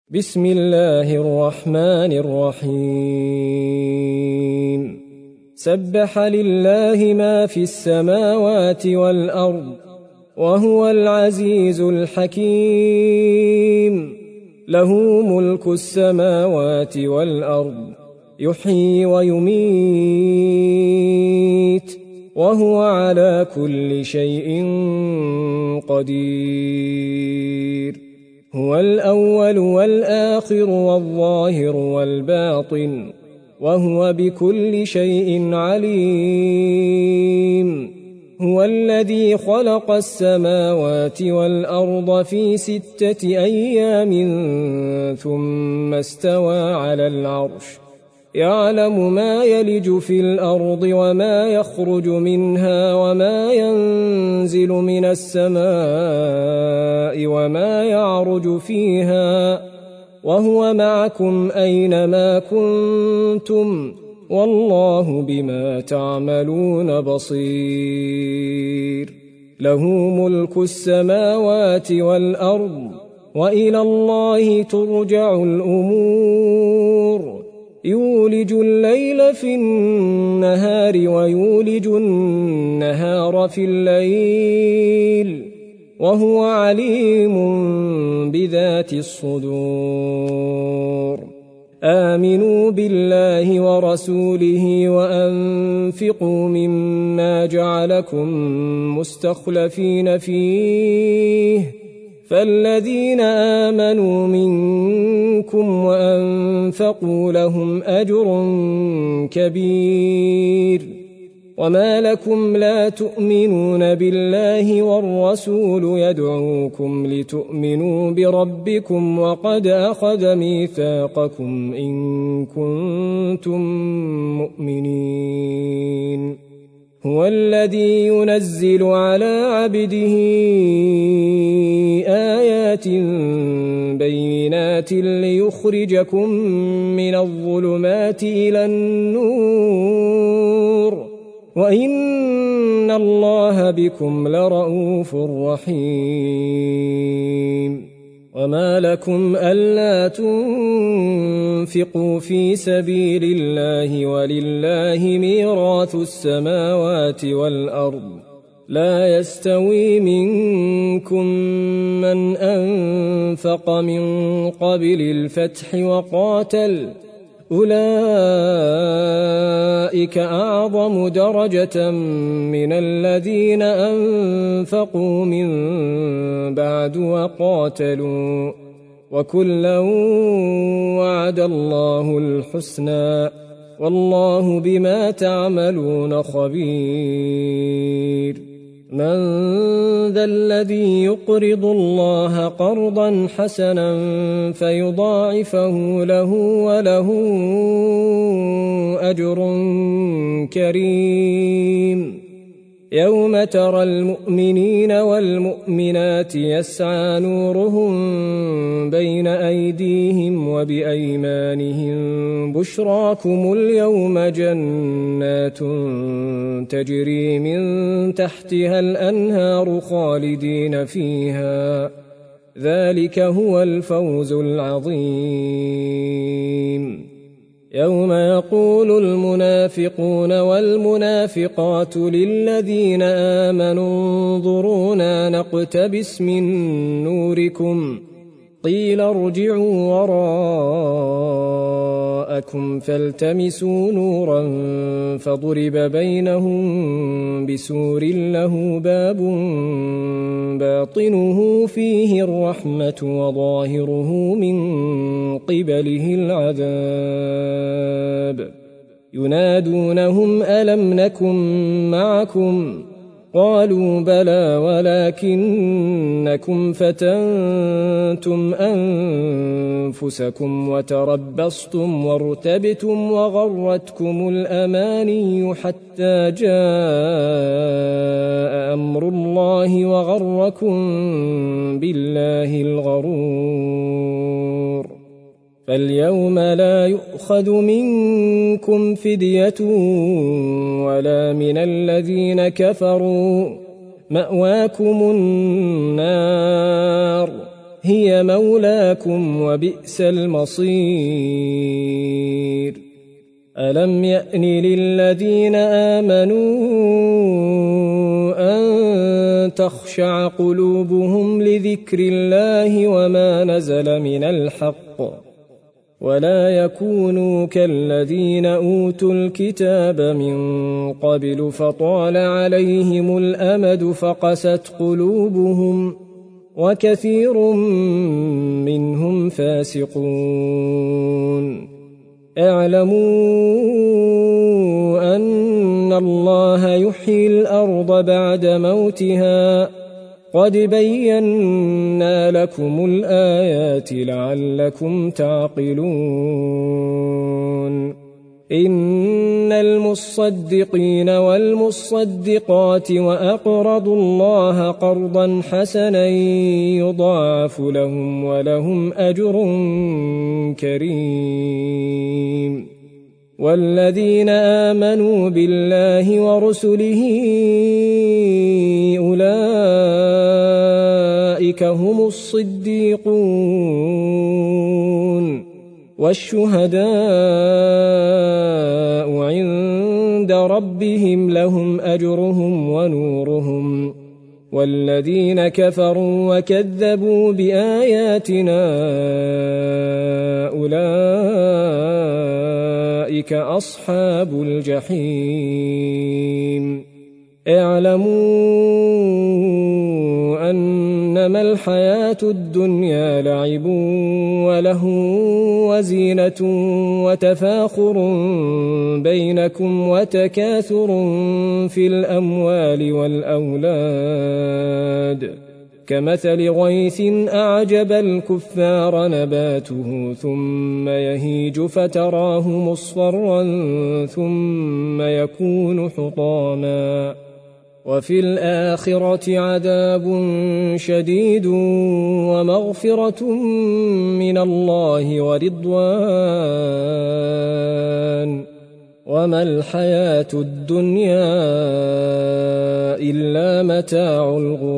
بسم الله الرحمن الرحيم سبح لله ما في السماوات والأرض وهو العزيز الحكيم له ملك السماوات والأرض يحيي ويميت وهو على كل شيء قدير هو الأول والآخر والظاهر والباطن وهو بكل شيء عليم هو الذي خلق السماوات والأرض في 6 أيام ثم استوى على العرش يعلم ما يلج في الأرض وما يخرج منها وما ينزل من السماء وما يعرج فيها وهو معكم أينما كنتم والله بما تعملون بصير له ملك السماوات والأرض وإلى الله ترجع الأمور يولج الليل في النهار ويولج النهار في الليل وهو عليم بذات الصدور آمنوا بالله ورسوله وأنفقوا مما جعلكم مستخلفين فيه فالذين آمنوا منكم وأنفقوا لهم أجر كبير وما لكم لا تؤمنون بالله والرسول يدعوكم لتؤمنوا بربكم وقد أخذ ميثاقكم إن كنتم مؤمنين هو الذي ينزل على عبده آيات بينات ليخرجكم من الظلمات إلى النور وإن الله بكم لرءوف رحيم وما لكم ألا تنفقوا في سبيل الله ولله ميراث السماوات والأرض لا يستوي منكم من أنفق من قبل الفتح وقاتل أولئك أعظم درجة من الذين أنفقوا من بعد وقاتلوا وكلا وعد الله الحسنى والله بما تعملون خبير من ذا الذي يقرض الله قرضا حسنا فيضاعفه له وله أجر كريم يوم ترى المؤمنين والمؤمنات يسعى نورهم بين أيديهم وبأيمانهم بشراكم اليوم جنات تجري من تحتها الأنهار خالدين فيها ذلك هو الفوز العظيم يوم يقول المنافقون والمنافقات للذين آمنوا انظرونا نقتبس من نوركم قيل ارجعوا وراءكم فالتمسوا نورا فضرب بينهم بسور له باب باطنه فيه الرحمة وظاهره من قبله العذاب ينادونهم ألم نكن معكم قالوا بلى ولكنكم فتنتم أنفسكم وتربصتم وارتبتم وغرتكم الأماني حتى جاء أمر الله وغركم بالله الغرور فاليوم لا يؤخذ منكم فدية ولا من الذين كفروا مأواكم النار هي مولاكم وبئس المصير. ألم يأن للذين آمنوا أن تخشع قلوبهم لذكر الله وما نزل من الحق ولا يكونوا كالذين أوتوا الكتاب من قبل فطال عليهم الأمد فقست قلوبهم وكثير منهم فاسقون. اعلموا أن الله يحيي الأرض بعد موتها قد بينا لكم الآيات لعلكم تعقلون. إن المصدقين والمصدقات وأقرضوا الله قرضا حسنا يضاعف لهم ولهم أجر كريم. والذين آمنوا بالله ورسله أولئك هم الصديقون والشهداء عند ربهم لهم أجرهم ونورهم. والذين كفروا وكذبوا بآياتنا أولئك أصحاب الجحيم. اعلموا أنما الحياة الدنيا لعب ولهو وزينة وتفاخر بينكم وتكاثر في الأموال والأولاد كمثل غيث أعجب الكفار نباته ثم يهيج فتراه مصفرا ثم يكون حطاما وفي الآخرة عذاب شديد ومغفرة من الله ورضوان وما الحياة الدنيا إلا متاع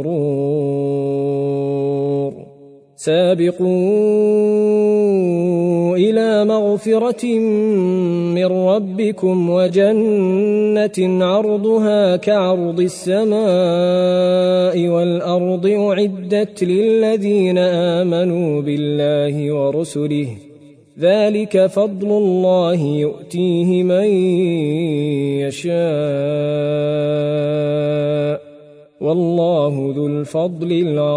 الغرور. سابقوا إلى مغفرة من ربكم وجنة عرضها كعرض السماء والأرض أعدت للذين آمنوا بالله ورسله ذلك فضل الله يؤتيه من يشاء والله ذو الفضل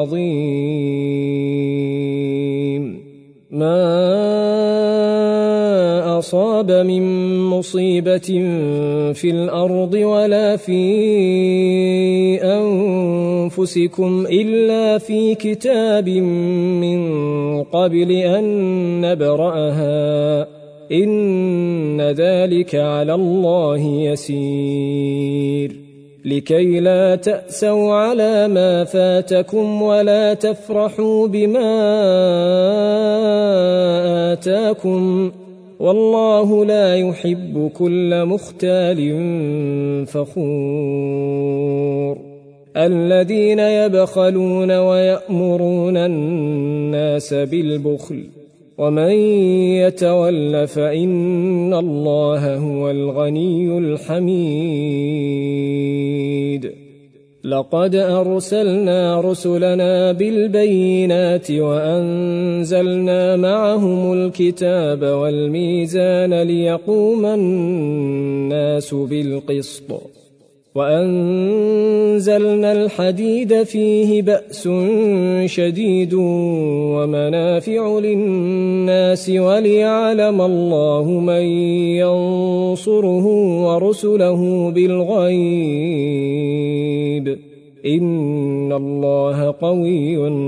العظيم. ما أصاب من مصيبة في الأرض ولا في أنفسكم إلا في كتاب من قبل أن نبرأها إن ذلك على الله يسير. لكي لا تأسوا على ما فاتكم ولا تفرحوا بما آتاكم والله لا يحب كل مختال فخور. الذين يبخلون ويأمرون الناس بالبخل ومن يتول فإن الله هو الغني الحميد. لقد أرسلنا رسلنا بالبينات وأنزلنا معهم الكتاب والميزان ليقوم الناس بالقسط وأنزلنا الحديد فيه بأس شديد ومنافع للناس وليعلم الله من ينصره ورسله بالغيب إن الله قوي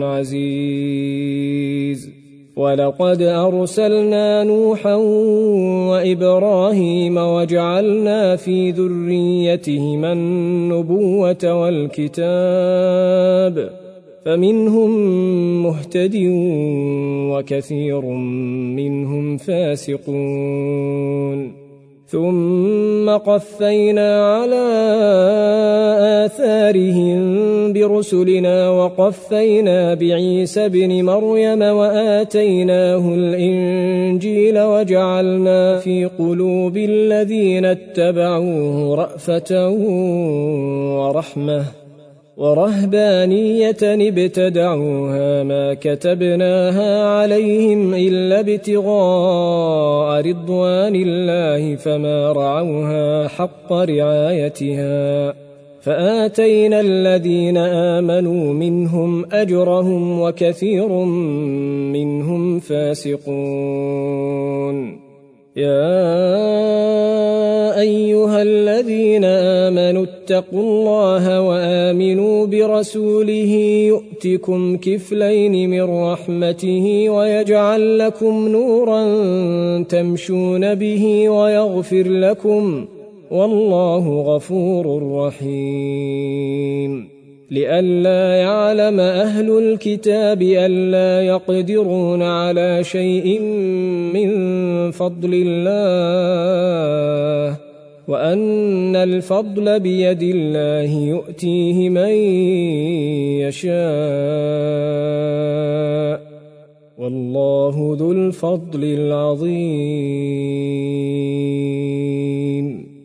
عزيز. ولقد أرسلنا نوحا وإبراهيم وجعلنا في ذريتهما النبوة والكتاب فمنهم مهتد وكثير منهم فاسقون. ثم قفينا على آثارهم برسلنا وقفينا بعيسى بن مريم وآتيناه الإنجيل وجعلنا في قلوب الذين اتبعوه رأفة ورحمة ورهبانية ابتدعوها ما كتبناها عليهم إلا ابتغاء رضوان الله فما رعوها حق رعايتها فآتينا الذين آمنوا منهم أجرهم وكثير منهم فاسقون. يا أيها الذين آمنوا اتقوا الله وآمنوا برسوله يؤتكم كفلين من رحمته ويجعل لكم نورا تمشون به ويغفر لكم والله غفور رحيم. لئلا يعلم أهل الكتاب ألا يقدرون على شيء من فضل الله وأن الفضل بيد الله يؤتيه من يشاء والله ذو الفضل العظيم.